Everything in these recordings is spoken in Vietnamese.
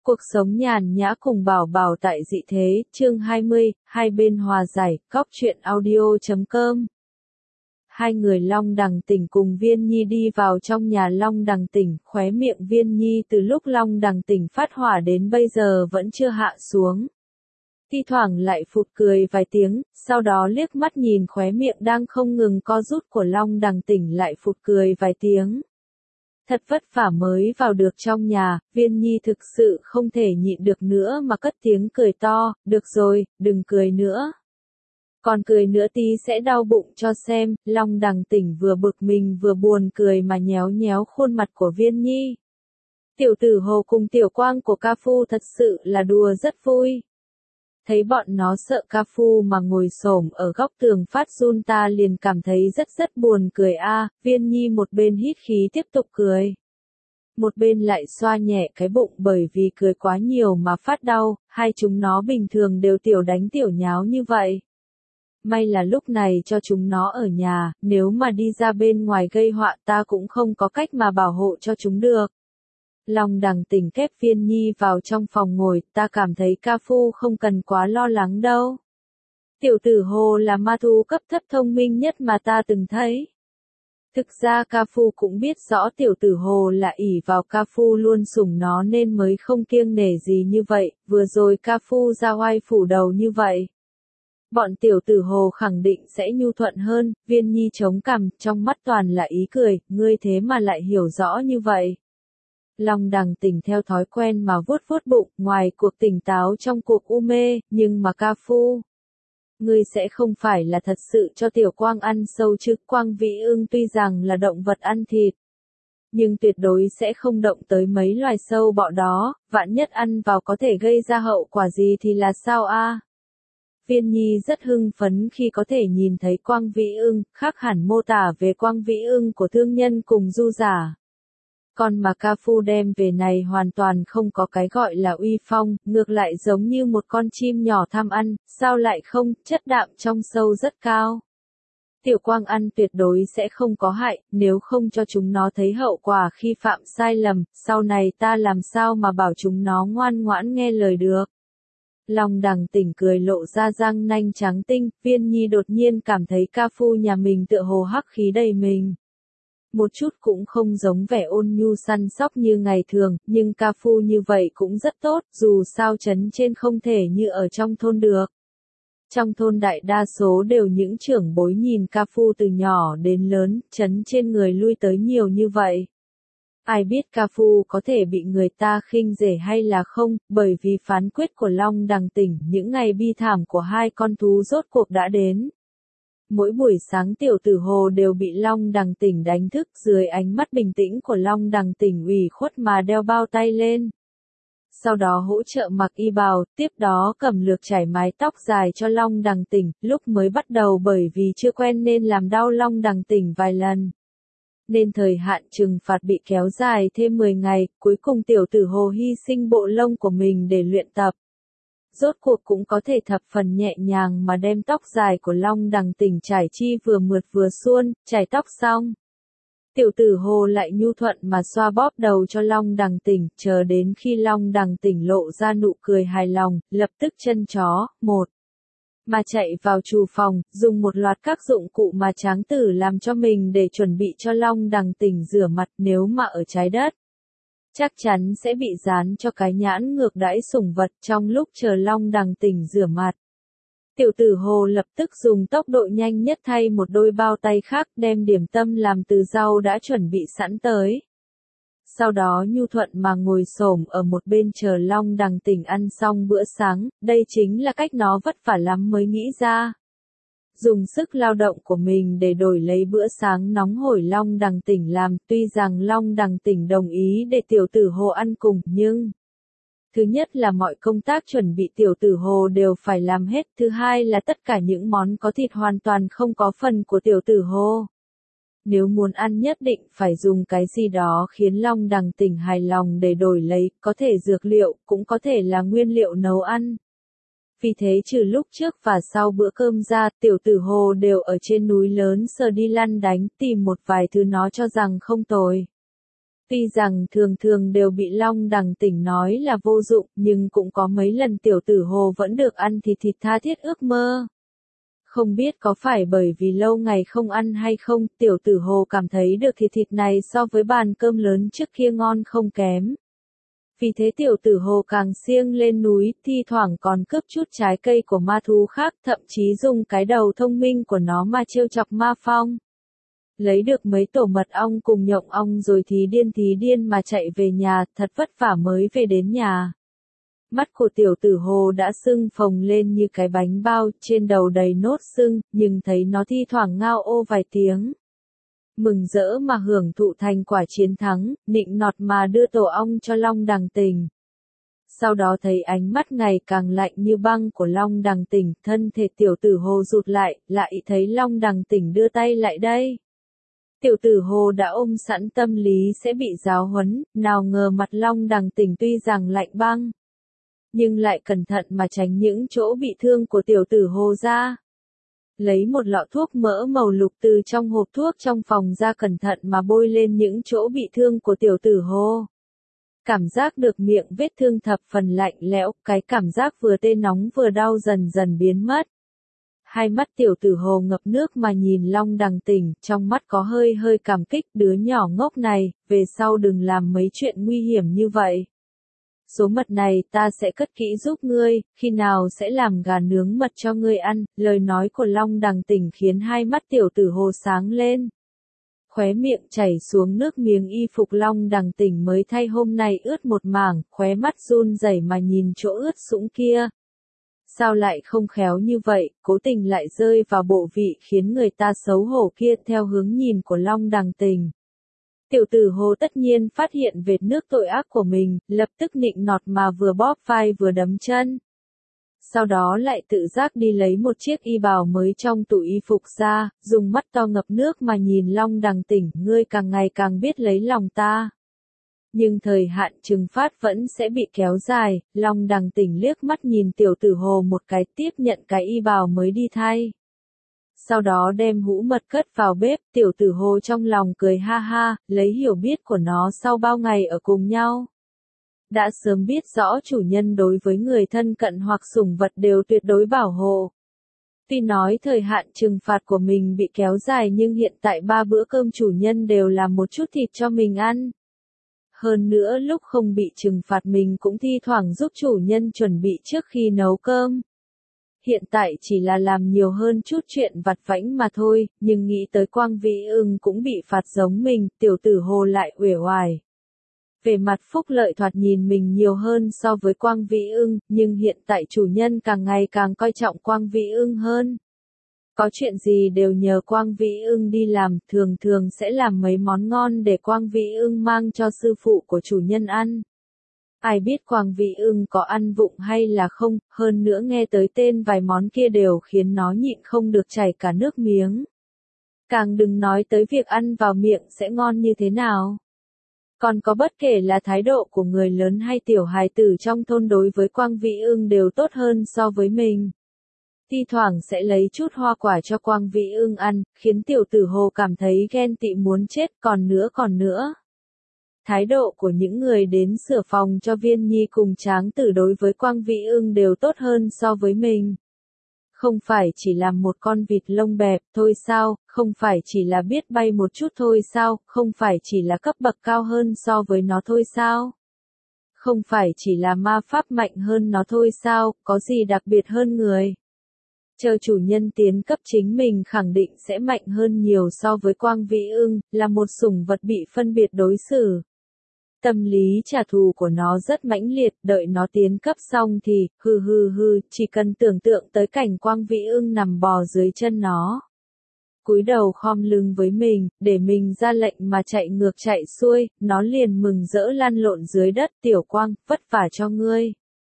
Cuộc sống nhàn nhã cùng Bảo Bảo tại dị thế, chương 20, hai bên hòa giải, góc truyện audio.com. Hai người Long Đằng Tỉnh cùng Viên Nhi đi vào trong nhà Long Đằng Tỉnh, khóe miệng Viên Nhi từ lúc Long Đằng Tỉnh phát hỏa đến bây giờ vẫn chưa hạ xuống. Thi thoảng lại phụt cười vài tiếng, sau đó liếc mắt nhìn khóe miệng đang không ngừng co rút của Long Đằng Tỉnh lại phụt cười vài tiếng. Thật vất vả mới vào được trong nhà, Viên Nhi thực sự không thể nhịn được nữa mà cất tiếng cười to, được rồi, đừng cười nữa. Còn cười nữa tí sẽ đau bụng cho xem. Long Đằng Tỉnh vừa bực mình vừa buồn cười mà nhéo nhéo khuôn mặt của Viên Nhi. Tiểu Tử Hồ cùng Tiểu Quang của Ca Phu thật sự là đùa rất vui. Thấy bọn nó sợ Ca Phu mà ngồi xổm ở góc tường phát run ta liền cảm thấy rất buồn cười a. Viên Nhi một bên hít khí tiếp tục cười. Một bên lại xoa nhẹ cái bụng bởi vì cười quá nhiều mà phát đau, hai chúng nó bình thường đều tiểu đánh tiểu nháo như vậy. May là lúc này cho chúng nó ở nhà, nếu mà đi ra bên ngoài gây họa ta cũng không có cách mà bảo hộ cho chúng được. Long Đằng Tỉnh kép Viên Nhi vào trong phòng ngồi, ta cảm thấy Ca Phu không cần quá lo lắng đâu. Tiểu Tử Hồ là ma thú cấp thấp thông minh nhất mà ta từng thấy. Thực ra Ca Phu cũng biết rõ Tiểu Tử Hồ là ỷ vào Ca Phu luôn sủng nó nên mới không kiêng nể gì như vậy, vừa rồi Ca Phu ra oai phủ đầu như vậy. Bọn Tiểu Tử Hồ khẳng định sẽ nhu thuận hơn. Viên Nhi chống cằm, trong mắt toàn là ý cười, ngươi thế mà lại hiểu rõ như vậy. Long Đằng Tỉnh theo thói quen mà vuốt bụng, ngoài cuộc tỉnh táo trong cuộc u mê, nhưng mà Ca Phu. Ngươi sẽ không phải là thật sự cho Tiểu Quang ăn sâu chứ? Quang Vĩ Ưng tuy rằng là động vật ăn thịt, nhưng tuyệt đối sẽ không động tới mấy loài sâu bọ đó, vạn nhất ăn vào có thể gây ra hậu quả gì thì là sao a? Viên Nhi rất hưng phấn khi có thể nhìn thấy Quang Vĩ Ưng, khác hẳn mô tả về Quang Vĩ Ưng của thương nhân cùng du giả. Còn mà Ca Phu đem về này hoàn toàn không có cái gọi là uy phong, ngược lại giống như một con chim nhỏ tham ăn, sao lại không, chất đạm trong sâu rất cao. Tiểu Quang ăn tuyệt đối sẽ không có hại, nếu không cho chúng nó thấy hậu quả khi phạm sai lầm, sau này ta làm sao mà bảo chúng nó ngoan ngoãn nghe lời được. Long Đằng Tỉnh cười lộ ra răng nanh trắng tinh, Viên Nhi đột nhiên cảm thấy Ca Phu nhà mình tựa hồ hắc khí đầy mình. Một chút cũng không giống vẻ ôn nhu săn sóc như ngày thường, nhưng Ca Phu như vậy cũng rất tốt, dù sao trấn trên không thể như ở trong thôn được. Trong thôn đại đa số đều những trưởng bối nhìn Ca Phu từ nhỏ đến lớn, trấn trên người lui tới nhiều như vậy. Ai biết Ca Phu có thể bị người ta khinh rể hay là không, bởi vì phán quyết của Long Đằng Tỉnh, những ngày bi thảm của hai con thú rốt cuộc đã đến. Mỗi buổi sáng Tiểu Tử Hồ đều bị Long Đằng Tỉnh đánh thức dưới ánh mắt bình tĩnh của Long Đằng Tỉnh ủy khuất mà đeo bao tay lên. Sau đó hỗ trợ mặc y bào, tiếp đó cầm lược chải mái tóc dài cho Long Đằng Tỉnh, lúc mới bắt đầu bởi vì chưa quen nên làm đau Long Đằng Tỉnh vài lần. Nên thời hạn trừng phạt bị kéo dài thêm 10 ngày, cuối cùng Tiểu Tử Hồ hy sinh bộ lông của mình để luyện tập. Rốt cuộc cũng có thể thập phần nhẹ nhàng mà đem tóc dài của Long Đằng Tỉnh trải chi vừa mượt vừa suôn, trải tóc xong. Tiểu Tử Hồ lại nhu thuận mà xoa bóp đầu cho Long Đằng Tỉnh, chờ đến khi Long Đằng Tỉnh lộ ra nụ cười hài lòng, lập tức chân chó, mà chạy vào trù phòng, dùng một loạt các dụng cụ mà Tráng Tử làm cho mình để chuẩn bị cho Long Đằng Tỉnh rửa mặt nếu mà ở trái đất. Chắc chắn sẽ bị dán cho cái nhãn ngược đãi sủng vật trong lúc chờ Long Đằng Tỉnh rửa mặt. Tiểu Tử Hồ lập tức dùng tốc độ nhanh nhất thay một đôi bao tay khác đem điểm tâm làm từ rau đã chuẩn bị sẵn tới. Sau đó nhu thuận mà ngồi xổm ở một bên chờ Long Đằng Tỉnh ăn xong bữa sáng, đây chính là cách nó vất vả lắm mới nghĩ ra. Dùng sức lao động của mình để đổi lấy bữa sáng nóng hổi Long Đằng Tỉnh làm, tuy rằng Long Đằng Tỉnh đồng ý để Tiểu Tử Hồ ăn cùng, nhưng thứ nhất là mọi công tác chuẩn bị Tiểu Tử Hồ đều phải làm hết, thứ hai là tất cả những món có thịt hoàn toàn không có phần của Tiểu Tử Hồ. Nếu muốn ăn nhất định phải dùng cái gì đó khiến Long Đằng Tỉnh hài lòng để đổi lấy, có thể dược liệu, cũng có thể là nguyên liệu nấu ăn. Vì thế trừ lúc trước và sau bữa cơm ra, Tiểu Tử Hồ đều ở trên núi lớn sờ đi lăn đánh, tìm một vài thứ nó cho rằng không tồi. Tuy rằng thường thường đều bị Long Đằng Tỉnh nói là vô dụng, nhưng cũng có mấy lần tiểu tử Hồ vẫn được ăn thịt tha thiết ước mơ. Không biết có phải bởi vì lâu ngày không ăn hay không, tiểu tử Hồ cảm thấy được thịt này so với bàn cơm lớn trước kia ngon không kém. Vì thế tiểu tử Hồ càng siêng lên núi, thi thoảng còn cướp chút trái cây của ma thú khác, thậm chí dùng cái đầu thông minh của nó mà trêu chọc Ma Phong. Lấy được mấy tổ mật ong cùng nhộng ong rồi thì điên mà chạy về nhà, thật vất vả mới về đến nhà. Mắt của tiểu tử Hồ đã sưng phồng lên như cái bánh bao, trên đầu đầy nốt sưng, nhưng thấy nó thi thoảng ngao ô vài tiếng. Mừng rỡ mà hưởng thụ thành quả chiến thắng, nịnh nọt mà đưa tổ ong cho Long Đằng Tỉnh. Sau đó thấy ánh mắt ngày càng lạnh như băng của Long Đằng Tỉnh, thân thể tiểu tử Hồ rụt lại thấy Long Đằng Tỉnh đưa tay lại đây. Tiểu tử Hồ đã ôm sẵn tâm lý sẽ bị giáo huấn, nào ngờ mặt Long Đằng Tỉnh tuy rằng lạnh băng, nhưng lại cẩn thận mà tránh những chỗ bị thương của tiểu tử Hồ ra. Lấy một lọ thuốc mỡ màu lục từ trong hộp thuốc trong phòng ra, cẩn thận mà bôi lên những chỗ bị thương của tiểu tử Hồ. Cảm giác được miệng vết thương thập phần lạnh lẽo, cái cảm giác vừa tê nóng vừa đau dần dần biến mất. Hai mắt tiểu tử Hồ ngập nước mà nhìn Long Đằng Tỉnh, trong mắt có hơi cảm kích, đứa nhỏ ngốc này, về sau đừng làm mấy chuyện nguy hiểm như vậy. Số mật này ta sẽ cất kỹ giúp ngươi, khi nào sẽ làm gà nướng mật cho ngươi ăn. Lời nói của Long Đằng Tỉnh khiến hai mắt tiểu tử Hồ sáng lên. Khóe miệng chảy xuống nước miếng, y phục Long Đằng Tỉnh mới thay hôm nay ướt một mảng, khóe mắt run rẩy mà nhìn chỗ ướt sũng kia. Sao lại không khéo như vậy, cố tình lại rơi vào bộ vị khiến người ta xấu hổ kia. Theo hướng nhìn của Long Đằng Tỉnh, tiểu tử Hồ tất nhiên phát hiện vệt nước tội ác của mình, lập tức nịnh nọt mà vừa bóp vai vừa đấm chân. Sau đó lại tự giác đi lấy một chiếc y bào mới trong tủ y phục ra, dùng mắt to ngập nước mà nhìn Long Đằng Tỉnh, ngươi càng ngày càng biết lấy lòng ta. Nhưng thời hạn trừng phạt vẫn sẽ bị kéo dài. Long Đằng Tỉnh liếc mắt nhìn tiểu tử Hồ một cái, tiếp nhận cái y bào mới đi thay. Sau đó đem hũ mật cất vào bếp, tiểu tử Hồ trong lòng cười ha ha, lấy hiểu biết của nó sau bao ngày ở cùng nhau. Đã sớm biết rõ chủ nhân đối với người thân cận hoặc sủng vật đều tuyệt đối bảo hộ. Tuy nói thời hạn trừng phạt của mình bị kéo dài nhưng hiện tại 3 bữa cơm chủ nhân đều làm một chút thịt cho mình ăn. Hơn nữa lúc không bị trừng phạt mình cũng thi thoảng giúp chủ nhân chuẩn bị trước khi nấu cơm. Hiện tại chỉ là làm nhiều hơn chút chuyện vặt vãnh mà thôi, nhưng nghĩ tới Quang Vĩ Ưng cũng bị phạt giống mình, tiểu tử Hồ lại uể oải. Về mặt phúc lợi thoạt nhìn mình nhiều hơn so với Quang Vĩ Ưng, nhưng hiện tại chủ nhân càng ngày càng coi trọng Quang Vĩ Ưng hơn. Có chuyện gì đều nhờ Quang Vĩ Ưng đi làm, thường sẽ làm mấy món ngon để Quang Vĩ Ưng mang cho sư phụ của chủ nhân ăn. Ai biết Quang Vĩ Ưng có ăn vụng hay là không, hơn nữa nghe tới tên vài món kia đều khiến nó nhịn không được chảy cả nước miếng. Càng đừng nói tới việc ăn vào miệng sẽ ngon như thế nào. Còn có bất kể là thái độ của người lớn hay tiểu hài tử trong thôn đối với Quang Vĩ Ưng đều tốt hơn so với mình. Thi thoảng sẽ lấy chút hoa quả cho Quang Vĩ Ưng ăn, khiến tiểu tử Hồ cảm thấy ghen tị muốn chết. Còn nữa. Thái độ của những người đến sửa phòng cho Viên Nhi cùng Tráng Tử đối với Quang Vĩ Ưng đều tốt hơn so với mình. Không phải chỉ làm một con vịt lông bẹp thôi sao, không phải chỉ là biết bay một chút thôi sao, không phải chỉ là cấp bậc cao hơn so với nó thôi sao. Không phải chỉ là ma pháp mạnh hơn nó thôi sao, có gì đặc biệt hơn người. Chờ chủ nhân tiến cấp chính mình khẳng định sẽ mạnh hơn nhiều so với Quang Vĩ Ưng, là một sủng vật bị phân biệt đối xử. Tâm lý trả thù của nó rất mãnh liệt, đợi nó tiến cấp xong thì, chỉ cần tưởng tượng tới cảnh Quang Vĩ Ưng nằm bò dưới chân nó. Cúi đầu khom lưng với mình, để mình ra lệnh mà chạy ngược chạy xuôi, nó liền mừng rỡ lăn lộn dưới đất. Tiểu Quang, vất vả cho ngươi.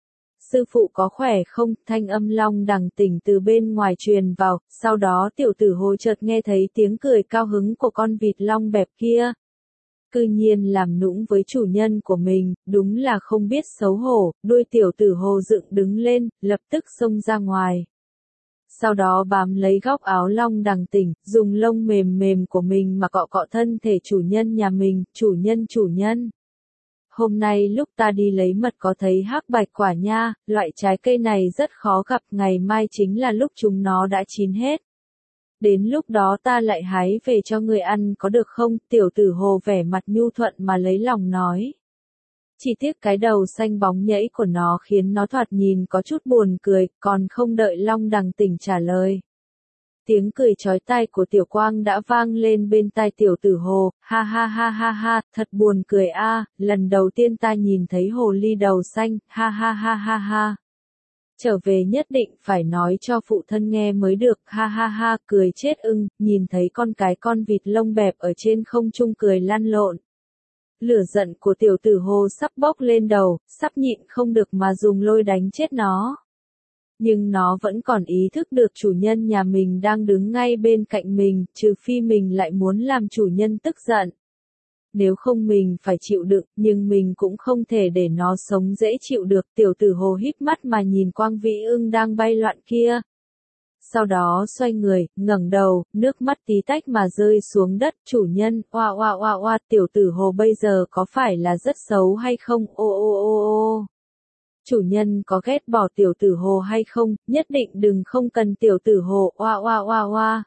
Sư phụ có khỏe không? Thanh âm Long Đằng Tỉnh từ bên ngoài truyền vào, sau đó tiểu tử Hồ chợt nghe thấy tiếng cười cao hứng của con vịt long bẹp kia. Cư nhiên làm nũng với chủ nhân của mình, đúng là không biết xấu hổ. Đuôi tiểu tử Hồ dựng đứng lên, lập tức xông ra ngoài. Sau đó bám lấy góc áo Long Đằng Tỉnh, dùng lông mềm mềm của mình mà cọ cọ thân thể chủ nhân nhà mình, chủ nhân. Hôm nay lúc ta đi lấy mật có thấy hắc bạch quả nha, loại trái cây này rất khó gặp, ngày mai chính là lúc chúng nó đã chín hết. Đến lúc đó ta lại hái về cho người ăn có được không? Tiểu tử Hồ vẻ mặt nhu thuận mà lấy lòng nói. Chỉ tiếc cái đầu xanh bóng nhẫy của nó khiến nó thoạt nhìn có chút buồn cười, còn không đợi Long Đằng Tỉnh trả lời. Tiếng cười chói tai của Tiểu Quang đã vang lên bên tai tiểu tử Hồ, ha ha ha ha ha, thật buồn cười a, lần đầu tiên ta nhìn thấy hồ ly đầu xanh, ha ha ha ha ha. Trở về nhất định phải nói cho phụ thân nghe mới được, ha ha ha, cười chết ưng, nhìn thấy con vịt lông bẹp ở trên không trung cười lăn lộn. Lửa giận của tiểu tử Hồ sắp bốc lên đầu, sắp nhịn không được mà dùng lôi đánh chết nó. Nhưng nó vẫn còn ý thức được chủ nhân nhà mình đang đứng ngay bên cạnh mình, trừ phi mình lại muốn làm chủ nhân tức giận. Nếu không mình phải chịu đựng, nhưng mình cũng không thể để nó sống dễ chịu được. Tiểu tử Hồ híp mắt mà nhìn Quang Vĩ Ưng đang bay loạn kia. Sau đó xoay người, ngẩng đầu, nước mắt tí tách mà rơi xuống đất. Chủ nhân, oa oa oa oa, tiểu tử Hồ bây giờ có phải là rất xấu hay không? Ô ô ô ô. Chủ nhân có ghét bỏ tiểu tử Hồ hay không? Nhất định đừng không cần tiểu tử Hồ, oa oa oa oa.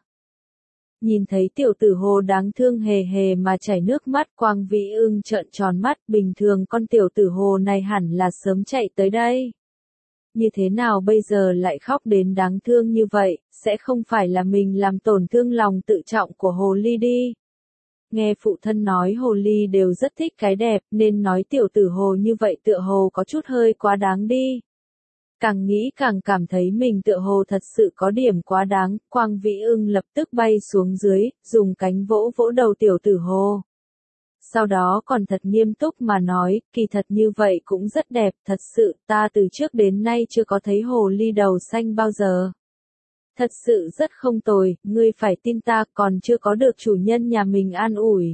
Nhìn thấy tiểu tử Hồ đáng thương hề hề mà chảy nước mắt, Quang Vĩ Ưng trợn tròn mắt, bình thường con tiểu tử Hồ này hẳn là sớm chạy tới đây. Như thế nào bây giờ lại khóc đến đáng thương như vậy, sẽ không phải là mình làm tổn thương lòng tự trọng của Hồ Ly đi. Nghe phụ thân nói Hồ Ly đều rất thích cái đẹp, nên nói tiểu tử Hồ như vậy tựa hồ có chút hơi quá đáng đi. Càng nghĩ càng cảm thấy mình tựa hồ thật sự có điểm quá đáng, Quang Vĩ Ưng lập tức bay xuống dưới, dùng cánh vỗ vỗ đầu tiểu tử Hồ. Sau đó còn thật nghiêm túc mà nói, kỳ thật như vậy cũng rất đẹp, thật sự, ta từ trước đến nay chưa có thấy hồ ly đầu xanh bao giờ. Thật sự rất không tồi, ngươi phải tin ta, còn chưa có được chủ nhân nhà mình an ủi.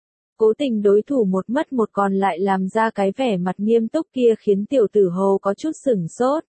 Cố tình đối thủ một mất một còn lại làm ra cái vẻ mặt nghiêm túc kia khiến tiểu tử Hồ có chút sửng sốt.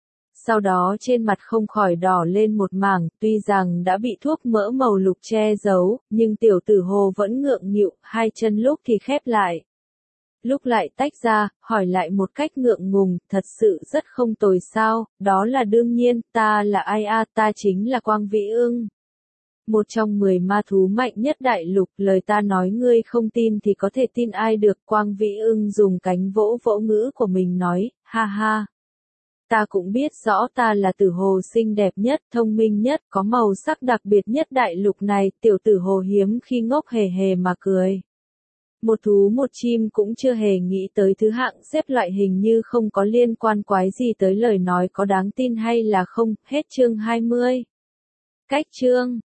Sau đó trên mặt không khỏi đỏ lên một mảng, tuy rằng đã bị thuốc mỡ màu lục che giấu, nhưng tiểu tử Hồ vẫn ngượng nghịu, hai chân lúc thì khép lại. Lúc lại tách ra, hỏi lại một cách ngượng ngùng, thật sự rất không tồi sao, đó là đương nhiên, ta là ai a, ta chính là Quang Vĩ Ưng. Một trong 10 ma thú mạnh nhất đại lục, lời ta nói ngươi không tin thì có thể tin ai được. Quang Vĩ Ưng dùng cánh vỗ vỗ ngữ của mình nói, ha ha. Ta cũng biết rõ ta là tử hồ xinh đẹp nhất, thông minh nhất, có màu sắc đặc biệt nhất đại lục này, tiểu tử Hồ hiếm khi ngốc hề hề mà cười. Một thú một chim cũng chưa hề nghĩ tới thứ hạng xếp loại hình như không có liên quan quái gì tới lời nói có đáng tin hay là không, hết chương 20. Cách chương